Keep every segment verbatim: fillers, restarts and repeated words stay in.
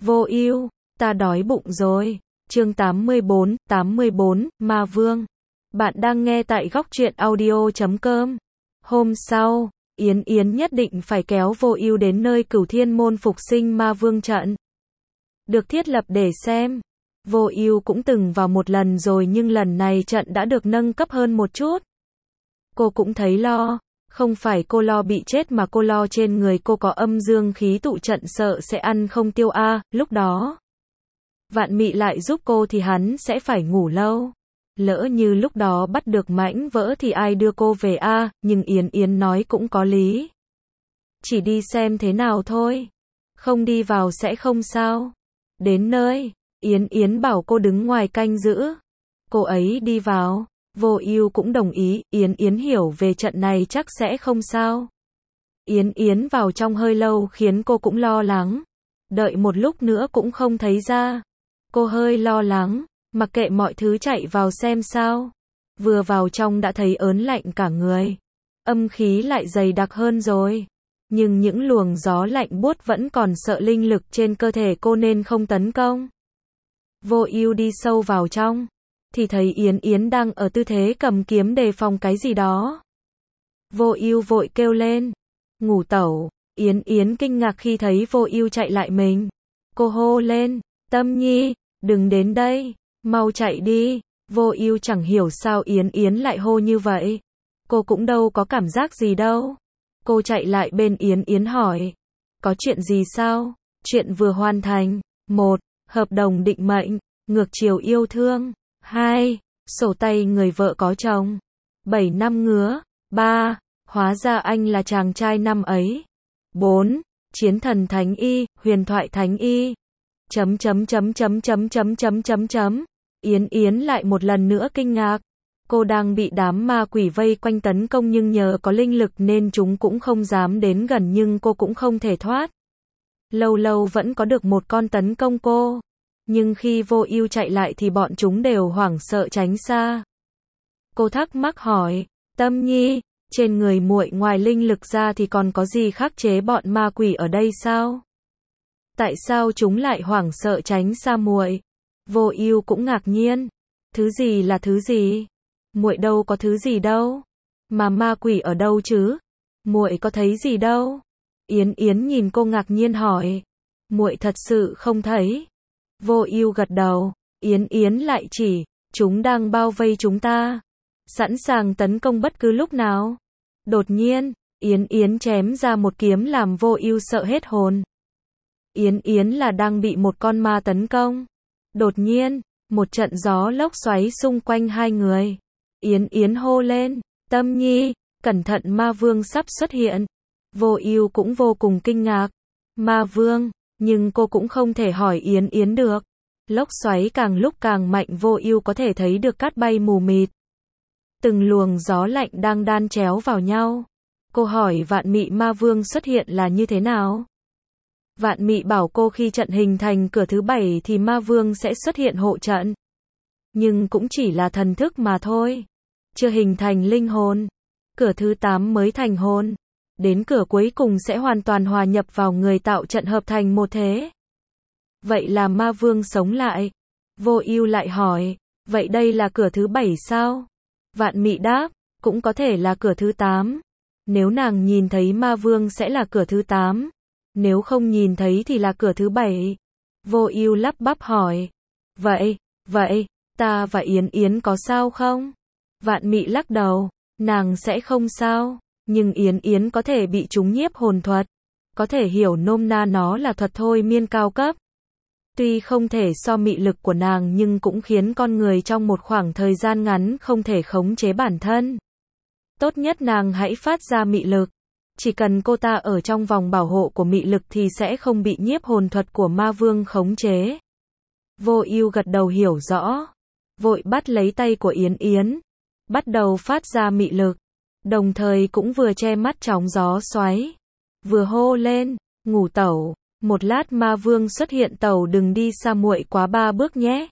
Vô ưu, ta đói bụng rồi. Chương tám mươi bốn, tám mươi bốn, Ma Vương. Bạn đang nghe tại góc truyện audio chấm com. Hôm sau, Yến Yến nhất định phải kéo Vô ưu đến nơi Cửu Thiên môn phục sinh Ma Vương trận. Được thiết lập để xem. Vô ưu cũng từng vào một lần rồi nhưng lần này trận đã được nâng cấp hơn một chút. Cô cũng thấy lo. Không phải cô lo bị chết mà cô lo trên người cô có âm dương khí tụ trận sợ sẽ ăn không tiêu a, à, lúc đó. Vạn Mị lại giúp cô thì hắn sẽ phải ngủ lâu. Lỡ như lúc đó bắt được mãnh vỡ thì ai đưa cô về a, à, nhưng Yến Yến nói cũng có lý. Chỉ đi xem thế nào thôi. Không đi vào sẽ không sao. Đến nơi, Yến Yến bảo cô đứng ngoài canh giữ. Cô ấy đi vào. Vô ưu cũng đồng ý, Yến Yến hiểu về trận này chắc sẽ không sao. Yến Yến vào trong hơi lâu khiến cô cũng lo lắng. Đợi một lúc nữa cũng không thấy ra. Cô hơi lo lắng, mặc kệ mọi thứ chạy vào xem sao. Vừa vào trong đã thấy ớn lạnh cả người. Âm khí lại dày đặc hơn rồi. Nhưng những luồng gió lạnh buốt vẫn còn sợ linh lực trên cơ thể cô nên không tấn công. Vô ưu đi sâu vào trong. Thì thấy Yến Yến đang ở tư thế cầm kiếm đề phòng cái gì đó. Vô ưu vội kêu lên. Ngủ tẩu. Yến Yến kinh ngạc khi thấy Vô ưu chạy lại mình. Cô hô lên. Tâm Nhi, đừng đến đây. Mau chạy đi. Vô ưu chẳng hiểu sao Yến Yến lại hô như vậy. Cô cũng đâu có cảm giác gì đâu. Cô chạy lại bên Yến Yến hỏi. Có chuyện gì sao? Chuyện vừa hoàn thành. Một. Hợp đồng định mệnh. Ngược chiều yêu thương. Hai. Sổ tay người vợ có chồng. Bảy năm ngứa. Ba. Hóa ra anh là chàng trai năm ấy. Bốn. Chiến thần thánh y, huyền thoại thánh y. Chấm chấm chấm chấm chấm chấm chấm chấm chấm. Yến Yến lại một lần nữa kinh ngạc. Cô đang bị đám ma quỷ vây quanh tấn công nhưng nhờ có linh lực nên chúng cũng không dám đến gần nhưng cô cũng không thể thoát. Lâu lâu vẫn có được một con tấn công cô. Nhưng khi Vô ưu chạy lại thì bọn chúng đều hoảng sợ tránh xa. Cô thắc mắc hỏi, Tâm Nhi, trên người muội ngoài linh lực ra thì còn có gì khắc chế bọn ma quỷ ở đây sao? Tại sao chúng lại hoảng sợ tránh xa muội? Vô ưu cũng ngạc nhiên. Thứ gì là thứ gì? Muội đâu có thứ gì đâu. Mà ma quỷ ở đâu chứ? Muội có thấy gì đâu? Yến Yến nhìn cô ngạc nhiên hỏi. Muội thật sự không thấy. Vô ưu gật đầu, Yến Yến lại chỉ, chúng đang bao vây chúng ta, sẵn sàng tấn công bất cứ lúc nào. Đột nhiên, Yến Yến chém ra một kiếm làm Vô ưu sợ hết hồn. Yến Yến là đang bị một con ma tấn công. Đột nhiên, một trận gió lốc xoáy xung quanh hai người. Yến Yến hô lên, Tâm Nhi, cẩn thận ma vương sắp xuất hiện. Vô ưu cũng vô cùng kinh ngạc. Ma vương. Nhưng cô cũng không thể hỏi Yến Yến được. Lốc xoáy càng lúc càng mạnh Vô ưu có thể thấy được cát bay mù mịt. Từng luồng gió lạnh đang đan chéo vào nhau. Cô hỏi Vạn Mị ma vương xuất hiện là như thế nào? Vạn Mị bảo cô khi trận hình thành cửa thứ bảy thì ma vương sẽ xuất hiện hộ trận. Nhưng cũng chỉ là thần thức mà thôi. Chưa hình thành linh hồn. Cửa thứ tám mới thành hồn. Đến cửa cuối cùng sẽ hoàn toàn hòa nhập vào người tạo trận hợp thành một thế. Vậy là ma vương sống lại. Vô ưu lại hỏi, vậy đây là cửa thứ bảy sao? Vạn Mị đáp, cũng có thể là cửa thứ tám. Nếu nàng nhìn thấy ma vương sẽ là cửa thứ tám. Nếu không nhìn thấy thì là cửa thứ bảy. Vô ưu lắp bắp hỏi, vậy, vậy, ta và Yến Yến có sao không? Vạn Mị lắc đầu, nàng sẽ không sao. Nhưng Yến Yến có thể bị chúng nhiếp hồn thuật. Có thể hiểu nôm na nó là thuật thôi miên cao cấp. Tuy không thể so mị lực của nàng nhưng cũng khiến con người trong một khoảng thời gian ngắn không thể khống chế bản thân. Tốt nhất nàng hãy phát ra mị lực. Chỉ cần cô ta ở trong vòng bảo hộ của mị lực thì sẽ không bị nhiếp hồn thuật của ma vương khống chế. Vô ưu gật đầu hiểu rõ. Vội bắt lấy tay của Yến Yến. Bắt đầu phát ra mị lực. Đồng thời cũng vừa che mắt chóng gió xoáy. Vừa hô lên, ngủ tẩu, một lát ma vương xuất hiện tẩu đừng đi xa muội quá ba bước nhé.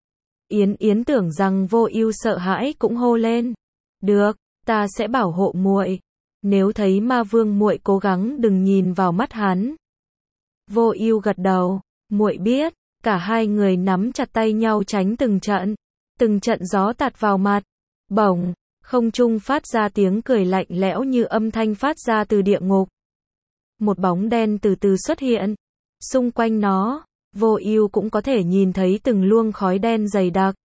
Yến Yến tưởng rằng Vô ưu sợ hãi cũng hô lên. Được, ta sẽ bảo hộ muội. Nếu thấy ma vương muội cố gắng đừng nhìn vào mắt hắn. Vô ưu gật đầu, muội biết. Cả hai người nắm chặt tay nhau tránh từng trận. Từng trận gió tạt vào mặt. Bỗng, không trung phát ra tiếng cười lạnh lẽo như âm thanh phát ra từ địa ngục. Một bóng đen từ từ xuất hiện. Xung quanh nó, Vô Ưu cũng có thể nhìn thấy từng luồng khói đen dày đặc.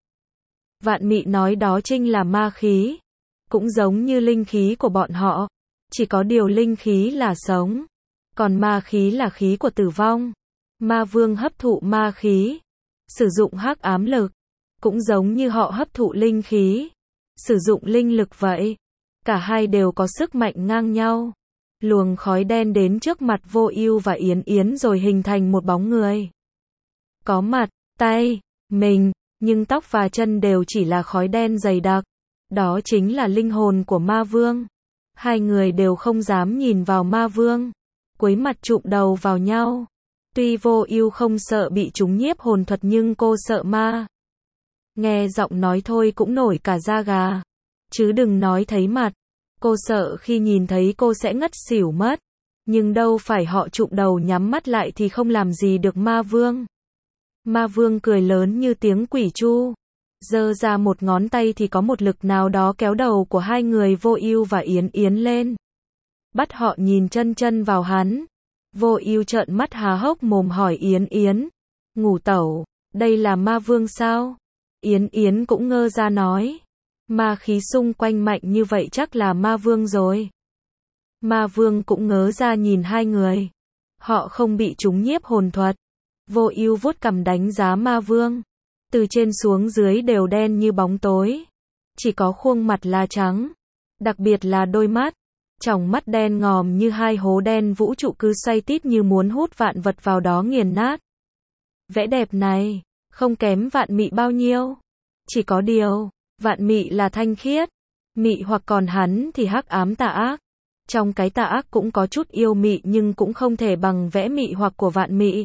Vạn Mị nói đó chính là ma khí. Cũng giống như linh khí của bọn họ. Chỉ có điều linh khí là sống. Còn ma khí là khí của tử vong. Ma vương hấp thụ ma khí. Sử dụng hắc ám lực. Cũng giống như họ hấp thụ linh khí. Sử dụng linh lực vậy. Cả hai đều có sức mạnh ngang nhau. Luồng khói đen đến trước mặt Vô Ưu và Yến Yến rồi hình thành một bóng người. Có mặt, tay, mình, nhưng tóc và chân đều chỉ là khói đen dày đặc. Đó chính là linh hồn của ma vương. Hai người đều không dám nhìn vào ma vương. Cúi mặt chụm đầu vào nhau. Tuy Vô Ưu không sợ bị chúng nhiếp hồn thuật nhưng cô sợ ma. Nghe giọng nói thôi cũng nổi cả da gà. Chứ đừng nói thấy mặt. Cô sợ khi nhìn thấy cô sẽ ngất xỉu mất. Nhưng đâu phải họ chụm đầu nhắm mắt lại thì không làm gì được ma vương. Ma vương cười lớn như tiếng quỷ tru. Giơ ra một ngón tay thì có một lực nào đó kéo đầu của hai người Vô Ưu và Yến Yến lên. Bắt họ nhìn chân chân vào hắn. Vô Ưu trợn mắt há hốc mồm hỏi Yến Yến. Ngủ tẩu, đây là ma vương sao? Yến Yến cũng ngơ ra nói. Ma khí xung quanh mạnh như vậy chắc là ma vương rồi. Ma vương cũng ngớ ra nhìn hai người. Họ không bị chúng nhiếp hồn thuật. Vô Ưu vuốt cằm đánh giá ma vương. Từ trên xuống dưới đều đen như bóng tối. Chỉ có khuôn mặt là trắng. Đặc biệt là đôi mắt. Tròng mắt đen ngòm như hai hố đen vũ trụ cứ xoay tít như muốn hút vạn vật vào đó nghiền nát. Vẻ đẹp này, không kém Vạn Mị bao nhiêu. Chỉ có điều, Vạn Mị là thanh khiết. Mị hoặc còn hắn thì hắc ám tà ác. Trong cái tà ác cũng có chút yêu mị nhưng cũng không thể bằng vẻ mị hoặc của Vạn Mị.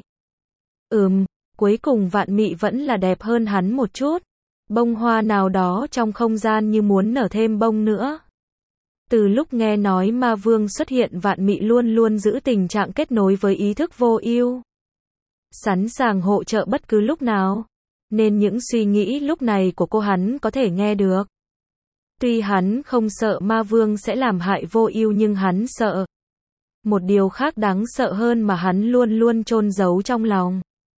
Ừm, cuối cùng Vạn Mị vẫn là đẹp hơn hắn một chút. Bông hoa nào đó trong không gian như muốn nở thêm bông nữa. Từ lúc nghe nói ma vương xuất hiện Vạn Mị luôn luôn giữ tình trạng kết nối với ý thức Vô Ưu. Sẵn sàng hỗ trợ bất cứ lúc nào. Nên những suy nghĩ lúc này của cô hắn có thể nghe được. Tuy hắn không sợ ma vương sẽ làm hại Vô Ưu nhưng hắn sợ. Một điều khác đáng sợ hơn mà hắn luôn luôn chôn giấu trong lòng.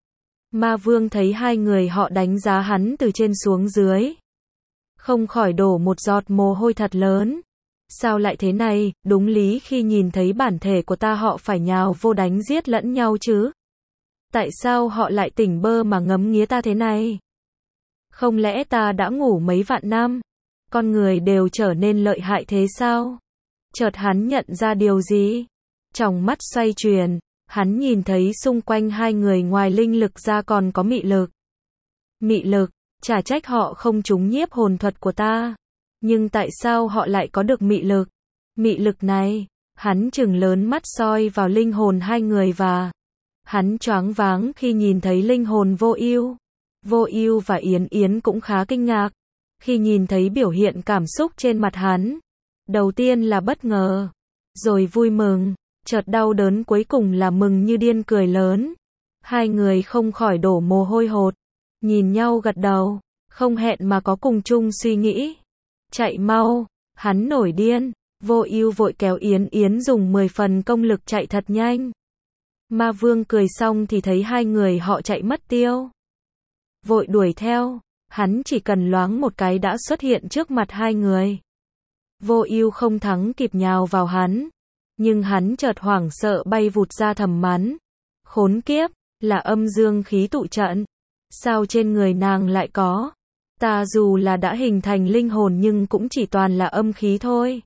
Ma vương thấy hai người họ đánh giá hắn từ trên xuống dưới. Không khỏi đổ một giọt mồ hôi thật lớn. Sao lại thế này, đúng lý khi nhìn thấy bản thể của ta họ phải nhào vô đánh giết lẫn nhau chứ. Tại sao họ lại tỉnh bơ mà ngấm nghía ta thế này? Không lẽ ta đã ngủ mấy vạn năm? Con người đều trở nên lợi hại thế sao? Chợt hắn nhận ra điều gì? Trong mắt xoay chuyển, hắn nhìn thấy xung quanh hai người ngoài linh lực ra còn có mị lực. Mị lực, chả trách họ không trúng nhiếp hồn thuật của ta. Nhưng tại sao họ lại có được mị lực? Mị lực này, hắn trừng lớn mắt soi vào linh hồn hai người và hắn choáng váng khi nhìn thấy linh hồn Vô Ưu. Vô Ưu và Yến Yến cũng khá kinh ngạc khi nhìn thấy biểu hiện cảm xúc trên mặt hắn. Đầu tiên là bất ngờ, rồi vui mừng, chợt đau đớn cuối cùng là mừng như điên cười lớn. Hai người không khỏi đổ mồ hôi hột, nhìn nhau gật đầu, không hẹn mà có cùng chung suy nghĩ. Chạy mau, hắn nổi điên. Vô Ưu vội kéo Yến Yến dùng mười phần công lực chạy thật nhanh. Ma vương cười xong thì thấy hai người họ chạy mất tiêu. Vội đuổi theo, hắn chỉ cần loáng một cái đã xuất hiện trước mặt hai người. Vô Ưu không thắng kịp nhào vào hắn, nhưng hắn chợt hoảng sợ bay vụt ra thầm mắng. Khốn kiếp, là âm dương khí tụ trận. Sao trên người nàng lại có? Ta dù là đã hình thành linh hồn nhưng cũng chỉ toàn là âm khí thôi.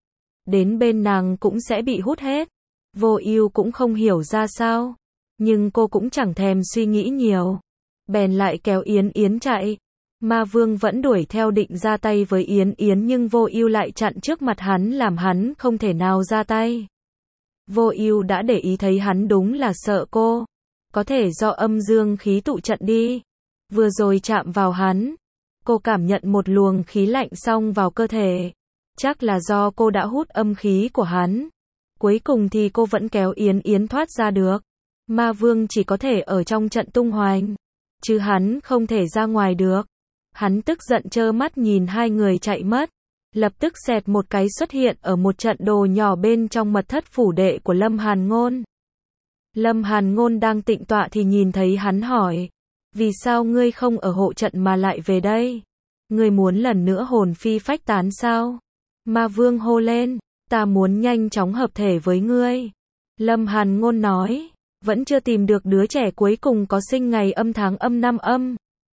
Đến bên nàng cũng sẽ bị hút hết. Vô Ưu cũng không hiểu ra sao, nhưng cô cũng chẳng thèm suy nghĩ nhiều, bèn lại kéo Yến Yến chạy. Ma vương vẫn đuổi theo định ra tay với Yến Yến nhưng Vô Ưu lại chặn trước mặt hắn làm hắn không thể nào ra tay. Vô Ưu đã để ý thấy hắn đúng là sợ cô, có thể do âm dương khí tụ trận đi. Vừa rồi chạm vào hắn, cô cảm nhận một luồng khí lạnh xông vào cơ thể, chắc là do cô đã hút âm khí của hắn. Cuối cùng thì cô vẫn kéo Yến Yến thoát ra được. Ma Vương chỉ có thể ở trong trận tung hoành, chứ hắn không thể ra ngoài được. Hắn tức giận trơ mắt nhìn hai người chạy mất, lập tức xẹt một cái xuất hiện ở một trận đồ nhỏ bên trong mật thất phủ đệ của Lâm Hàn Ngôn. Lâm Hàn Ngôn đang tịnh tọa thì nhìn thấy hắn hỏi, vì sao ngươi không ở hộ trận mà lại về đây? Ngươi muốn lần nữa hồn phi phách tán sao? Ma Vương hô lên, ta muốn nhanh chóng hợp thể với ngươi. Lâm Hàn Ngôn nói, vẫn chưa tìm được đứa trẻ cuối cùng có sinh ngày âm tháng âm năm âm.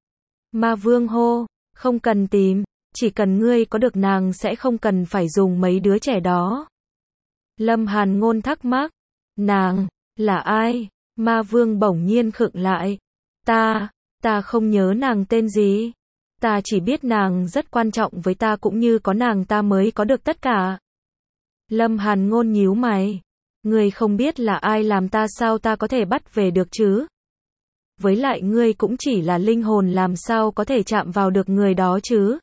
Ma Vương hô, không cần tìm, chỉ cần ngươi có được nàng sẽ không cần phải dùng mấy đứa trẻ đó. Lâm Hàn Ngôn thắc mắc, nàng, là ai? Ma Vương bỗng nhiên khựng lại. Ta, ta không nhớ nàng tên gì. Ta chỉ biết nàng rất quan trọng với ta cũng như có nàng ta mới có được tất cả. Lâm Hàn Ngôn nhíu mày. Ngươi không biết là ai làm ta sao ta có thể bắt về được chứ? Với lại ngươi cũng chỉ là linh hồn làm sao có thể chạm vào được người đó chứ?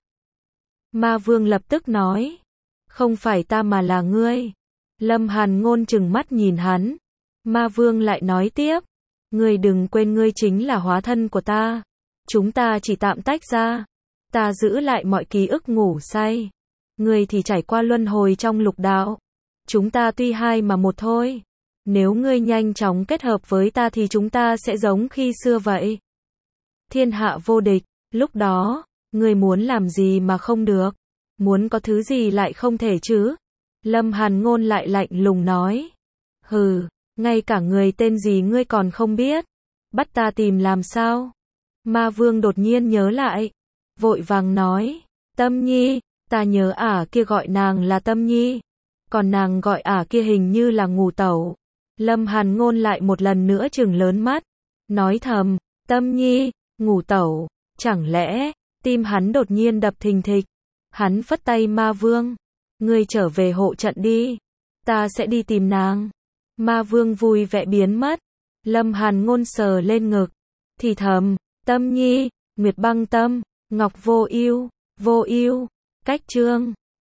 Ma Vương lập tức nói. Không phải ta mà là ngươi. Lâm Hàn Ngôn trừng mắt nhìn hắn. Ma Vương lại nói tiếp. Ngươi đừng quên ngươi chính là hóa thân của ta. Chúng ta chỉ tạm tách ra. Ta giữ lại mọi ký ức ngủ say. Ngươi thì trải qua luân hồi trong lục đạo. Chúng ta tuy hai mà một thôi. Nếu ngươi nhanh chóng kết hợp với ta thì chúng ta sẽ giống khi xưa vậy. Thiên hạ vô địch, lúc đó, ngươi muốn làm gì mà không được? Muốn có thứ gì lại không thể chứ? Lâm Hàn Ngôn lại lạnh lùng nói. Hừ, ngay cả người tên gì ngươi còn không biết. Bắt ta tìm làm sao? Ma Vương đột nhiên nhớ lại. Vội vàng nói. Tâm Nhi, ta nhớ ả kia gọi nàng là Tâm Nhi. Còn nàng gọi ả kia hình như là Ngủ Tẩu. Lâm Hàn Ngôn lại một lần nữa trừng lớn mắt. Nói thầm, Tâm Nhi, Ngủ Tẩu, chẳng lẽ, tim hắn đột nhiên đập thình thịch. Hắn phất tay Ma Vương. Ngươi trở về hộ trận đi. Ta sẽ đi tìm nàng. Ma Vương vui vẻ biến mất. Lâm Hàn Ngôn sờ lên ngực. Thì thầm, Tâm Nhi, Nguyệt Băng Tâm, Ngọc Vô Ưu, Vô Ưu, cách chương.